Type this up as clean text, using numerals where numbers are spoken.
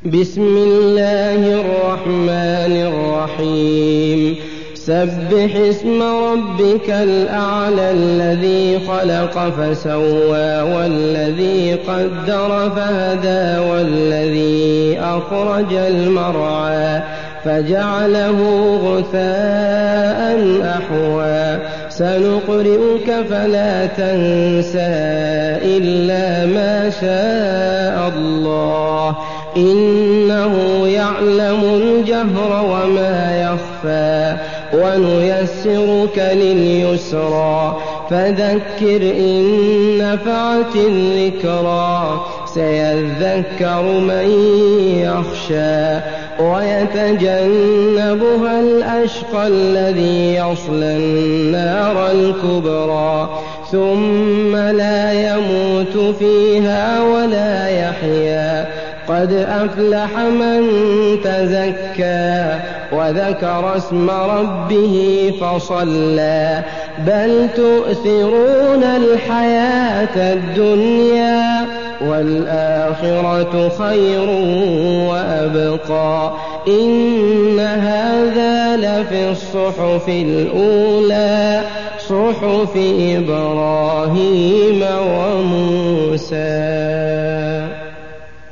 بسم الله الرحمن الرحيم سبح اسم ربك الأعلى الذي خلق فسوى والذي قدر فهدى والذي أخرج المرعى فجعله غثاء أحوى سنقرئك فلا تنسى إلا ما شاء الله إنه يعلم الجهر وما يخفى ونيسرك لليسرى فذكر إن نفعت الذكرى سيذكر من يخشى ويتجنبها الأشقى الذي يصلى النار الكبرى ثم لا يموت فيها ولا يحيا قد أفلح من تزكى وذكر اسم ربه فصلى بل تؤثرون الحياة الدنيا والآخرة خير وأبقى إن هذا لفي الصحف الأولى صحف إبراهيم وموسى.